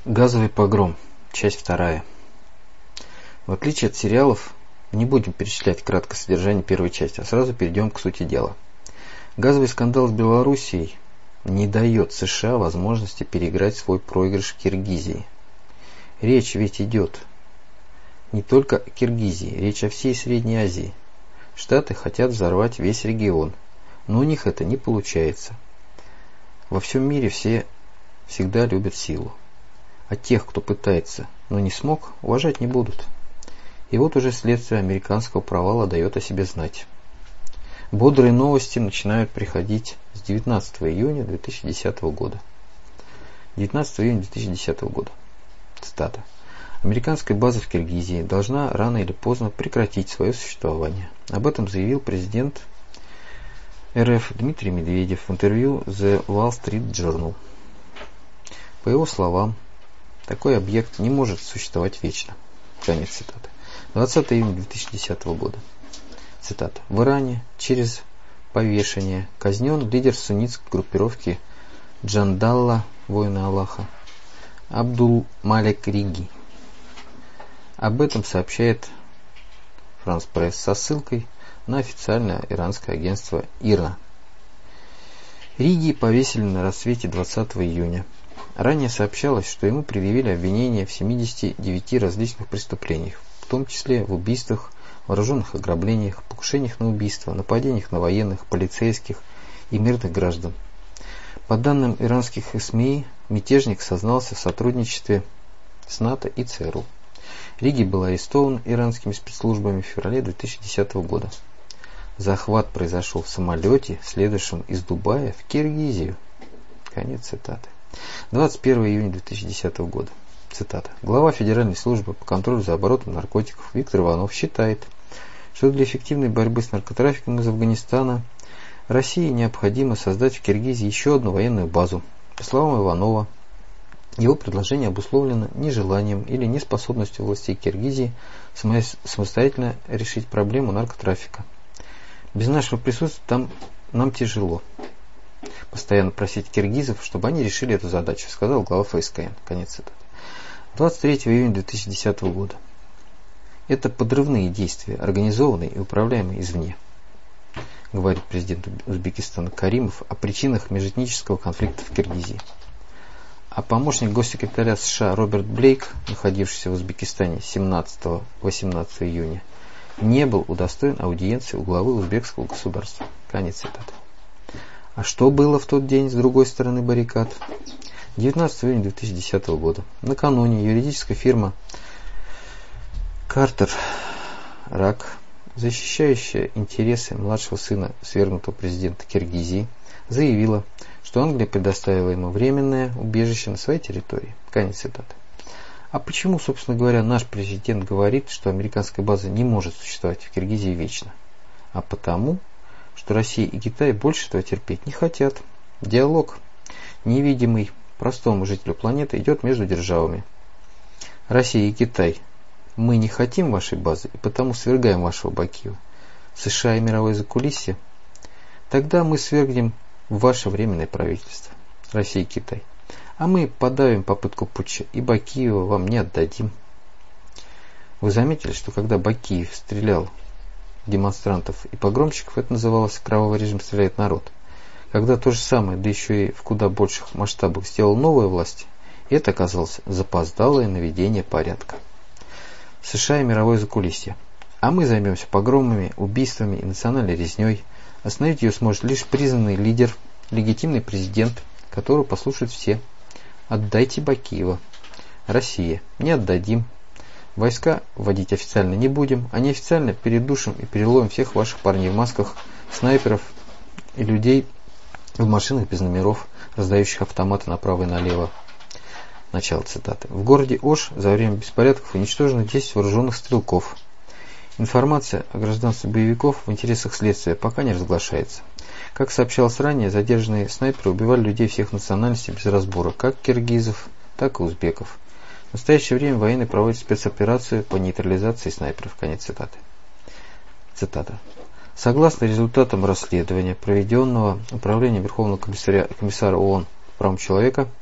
Газовый погром. Часть 2. В отличие от сериалов, не будем перечислять краткое содержание первой части, а сразу перейдем к сути дела. Газовый скандал с Белоруссией не дает США возможности переиграть свой проигрыш в Киргизии. Речь ведь идет не только о Киргизии, речь о всей Средней Азии. Штаты хотят взорвать весь регион, но у них это не получается. Во всем мире все всегда любят силу. А тех, кто пытается, но не смог, уважать не будут. И вот уже следствие американского провала дает о себе знать. Бодрые новости начинают приходить с 19 июня 2010 года. 19 июня 2010 года. Цитата. Американская база в Киргизии должна рано или поздно прекратить свое существование. Об этом заявил президент РФ Дмитрий Медведев в интервью The Wall Street Journal. По его словам, такой объект не может существовать вечно. Конец цитаты. 20 июня 2010 года. Цитата. В Иране через повешение казнен лидер суннитской группировки Джандалла, воины Аллаха, Абдул-Малик Риги. Об этом сообщает France Press со ссылкой на официальное иранское агентство ИРНА. Риги повесили на рассвете 20 июня. Ранее сообщалось, что ему предъявили обвинения в 79 различных преступлениях, в том числе в убийствах, вооруженных ограблениях, покушениях на убийство, нападениях на военных, полицейских и мирных граждан. По данным иранских СМИ, мятежник сознался в сотрудничестве с НАТО и ЦРУ. Риги был арестован иранскими спецслужбами в феврале 2010 года. Захват произошел в самолете, следующем из Дубая в Киргизию. Конец цитаты. 21 июня 2010 года. Цитата. Глава Федеральной службы по контролю за оборотом наркотиков Виктор Иванов считает, что для эффективной борьбы с наркотрафиком из Афганистана России необходимо создать в Киргизии еще одну военную базу. По словам Иванова, его предложение обусловлено нежеланием или неспособностью властей Киргизии самостоятельно решить проблему наркотрафика. Без нашего присутствия там нам тяжело постоянно просить киргизов, чтобы они решили эту задачу, сказал глава ФСКН. Конец цитаты. 23 июня 2010 года. Это подрывные действия, организованные и управляемые извне, говорит президент Узбекистана Каримов о причинах межэтнического конфликта в Киргизии. А помощник госсекретаря США Роберт Блейк, находившийся в Узбекистане 17-18 июня, не был удостоен аудиенции у главы узбекского государства. Конец цитаты. А что было в тот день с другой стороны баррикад? 19 июня 2010 года. Накануне юридическая фирма Картер Рак, защищающая интересы младшего сына свергнутого президента Киргизии, заявила, что Англия предоставила ему временное убежище на своей территории. Конец цитаты. А почему, собственно говоря, наш президент говорит, что американская база не может существовать в Киргизии вечно? А потому, что Россия и Китай больше этого терпеть не хотят. Диалог, невидимый простому жителю планеты, идет между державами. Россия и Китай. Мы не хотим вашей базы и потому свергаем вашего Бакиева. США и мировое закулисье. Тогда мы свергнем ваше временное правительство. Россия и Китай. А мы подавим попытку путча и Бакиева вам не отдадим. Вы заметили, что когда Бакиев стрелял демонстрантов и погромщиков, это называлось «кровавый режим стреляет народ». Когда то же самое, да еще и в куда больших масштабах сделала новая власть, это оказалось запоздалое наведение порядка. США и мировое закулисье. А мы займемся погромами, убийствами и национальной резней. Остановить ее сможет лишь признанный лидер, легитимный президент, которого послушают все. Отдайте Бакиева. Россия. Не отдадим. Войска вводить официально не будем, а неофициально передушим и переловим всех ваших парней в масках, снайперов и людей в машинах без номеров, раздающих автоматы направо и налево. Начало цитаты. В городе Ош за время беспорядков уничтожено 10 вооруженных стрелков. Информация о гражданстве боевиков в интересах следствия пока не разглашается. Как сообщалось ранее, задержанные снайперы убивали людей всех национальностей без разбора, как киргизов, так и узбеков. В настоящее время военные проводят спецоперацию по нейтрализации снайперов. Конец цитаты. Цитата. Согласно результатам расследования, проведенного Управлением Верховного комиссара ООН по правам человека,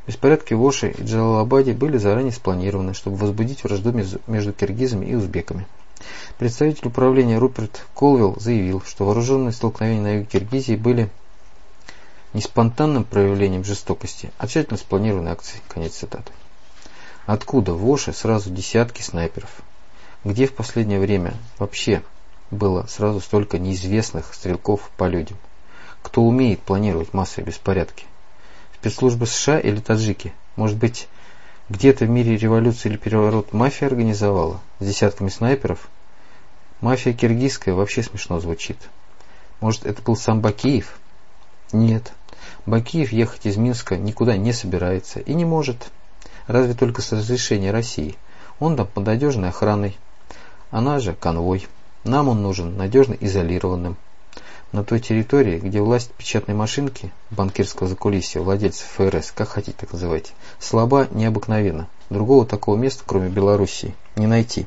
Беспорядки в Оше и Джалалабаде были заранее спланированы, чтобы возбудить вражду между киргизами и узбеками. Представитель управления Руперт Колвилл заявил, что вооруженные столкновения на юге Киргизии были не спонтанным проявлением жестокости, а тщательно спланированной акцией. Конец цитаты. Откуда в Оше сразу десятки снайперов? Где в последнее время вообще было сразу столько неизвестных стрелков по людям? Кто умеет планировать массовые беспорядки? Спецслужбы США или таджики? Может быть, где-то в мире революцию или переворот мафия организовала с десятками снайперов? Мафия киргизская вообще смешно звучит. Может, это был сам Бакиев? Нет. Бакиев ехать из Минска никуда не собирается и не может. Разве только с разрешения России. Он там под надежной охраной. Она же конвой. Нам он нужен надежно изолированным. На той территории, где власть печатной машинки, банкирского закулисья, владельцев ФРС, как хотите так называйте, слаба необыкновенно. Другого такого места, кроме Белоруссии, не найти.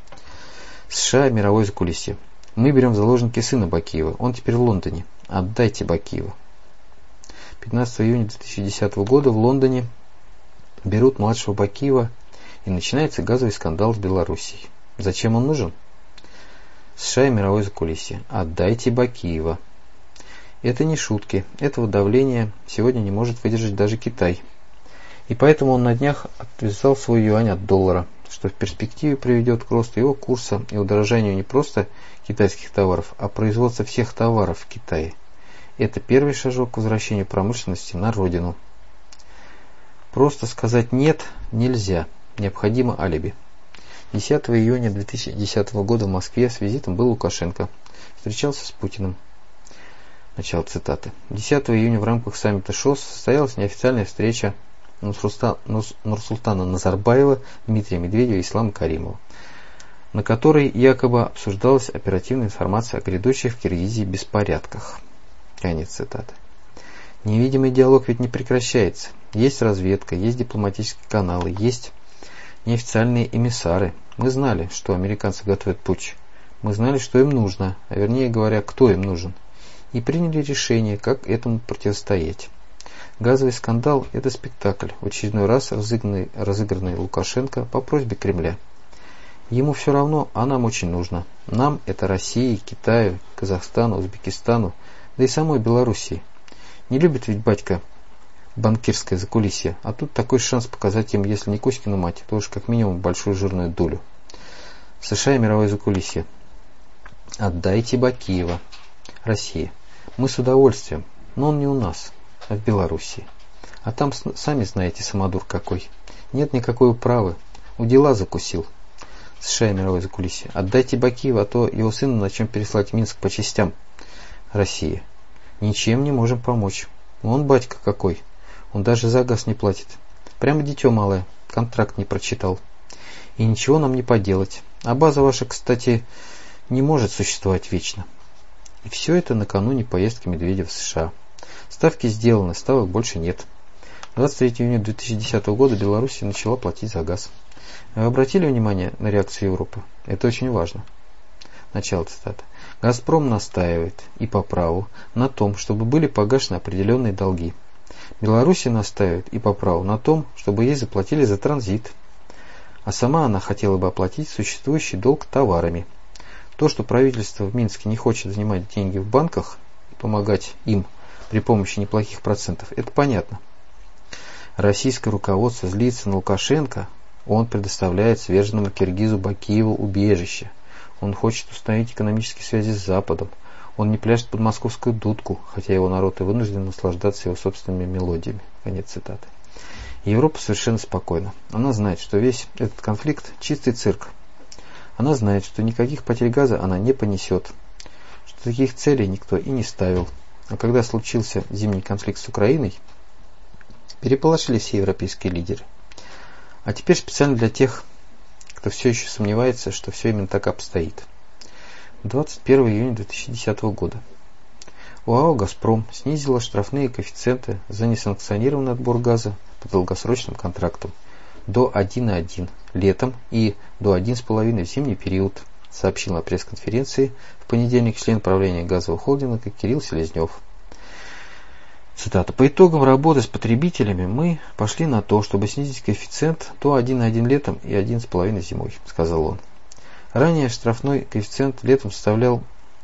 США – мировое закулисье. Мы берем в заложники сына Бакиева. Он теперь в Лондоне. Отдайте Бакиева. 15 июня 2010 года в Лондоне берут младшего Бакиева, и начинается газовый скандал с Белоруссией. Зачем он нужен? США и мировое закулисье. Отдайте Бакиева. Это не шутки. Этого давления сегодня не может выдержать даже Китай. И поэтому он на днях отвязал свой юань от доллара, что в перспективе приведет к росту его курса и удорожанию не просто китайских товаров, а производства всех товаров в Китае. Это первый шажок к возвращению промышленности на родину. Просто сказать «нет» нельзя. Необходимо алиби. 10 июня 2010 года в Москве с визитом был Лукашенко. Встречался с Путиным. Начало цитаты. 10 июня в рамках саммита ШОС состоялась неофициальная встреча Нурсултана Назарбаева, Дмитрия Медведева и Ислама Каримова, на которой якобы обсуждалась оперативная информация о грядущих в Киргизии беспорядках. Конец цитаты. Невидимый диалог ведь не прекращается. Есть разведка, есть дипломатические каналы, есть неофициальные эмиссары. Мы знали, что американцы готовят путч. Мы знали, что им нужно, а вернее говоря, кто им нужен. И приняли решение, как этому противостоять. Газовый скандал – это спектакль, в очередной раз разыгранный Лукашенко по просьбе Кремля. Ему все равно, а нам очень нужно. Нам – это России, Китаю, Казахстану, Узбекистану, да и самой Белоруссии. Не любит ведь батька банкирское закулисье, а тут такой шанс показать им, если не Кузькину мать, то уж как минимум большую жирную дулю. США и мировое закулисье. Отдайте Бакиева. Россия. Мы с удовольствием, но он не у нас, а в Белоруссии. А там, сами знаете, самодур какой. Нет никакой управы. У дела закусил. США и мировое закулисье. Отдайте Бакиева, а то его сына начнем переслать в Минск по частям. Россия. Ничем не можем помочь. Он батька какой. Он даже за газ не платит. Прямо дитё малое. Контракт не прочитал. И ничего нам не поделать. А база ваша, кстати, не может существовать вечно. И все это накануне поездки Медведева в США. Ставки сделаны, ставок больше нет. 23 июня 2010 года Беларусь начала платить за газ. Вы обратили внимание на реакцию Европы? Это очень важно. Начало цитаты. «Газпром настаивает, и по праву, на том, чтобы были погашены определенные долги. Белоруссия настаивает, и по праву, на том, чтобы ей заплатили за транзит. А сама она хотела бы оплатить существующий долг товарами. То, что правительство в Минске не хочет занимать деньги в банках и помогать им при помощи неплохих процентов, это понятно. Российское руководство злится на Лукашенко, он предоставляет сверженному киргизу Бакиеву убежище. Он хочет установить экономические связи с Западом. Он не пляшет под московскую дудку, хотя его народ и вынужден наслаждаться его собственными мелодиями». Конец цитаты. Европа совершенно спокойна. Она знает, что весь этот конфликт – чистый цирк. Она знает, что никаких потерь газа она не понесет, что таких целей никто и не ставил. А когда случился зимний конфликт с Украиной, переполошились все европейские лидеры. А теперь специально для тех, кто все еще сомневается, что все именно так обстоит. 21 июня 2010 года ОАО «Газпром» снизила штрафные коэффициенты за несанкционированный отбор газа по долгосрочным контрактам до 1,1 летом и до 1,5 в зимний период, сообщил на пресс-конференции в понедельник член правления газового холдинга Кирилл Селезнев. Цитата. По итогам работы с потребителями мы пошли на то, чтобы снизить коэффициент до 1,1 летом и 1,5 зимой, сказал он. Ранее штрафной коэффициент летом составлял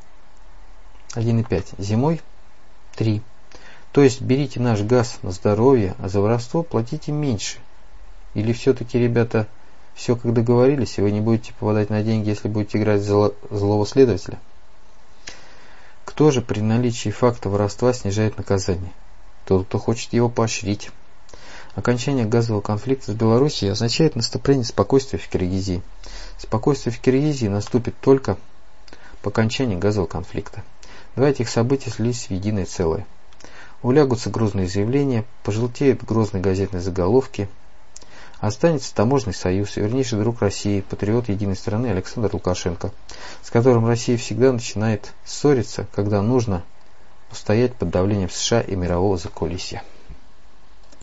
1,5, зимой 3. То есть берите наш газ на здоровье, а за воровство платите меньше. Или все-таки, ребята, все как договорились, и вы не будете попадать на деньги, если будете играть злого следователя? Кто же при наличии факта воровства снижает наказание? Тот, кто хочет его поощрить. Окончание газового конфликта с Белоруссией означает наступление спокойствия в Киргизии. Спокойствие в Киргизии наступит только по окончании газового конфликта. Два этих события слились в единое целое. Улягутся грозные заявления, пожелтеют грозные газетные заголовки. Останется таможенный союз и вернейший друг России, патриот единой страны Александр Лукашенко, с которым Россия всегда начинает ссориться, когда нужно устоять под давлением США и мирового закулисья.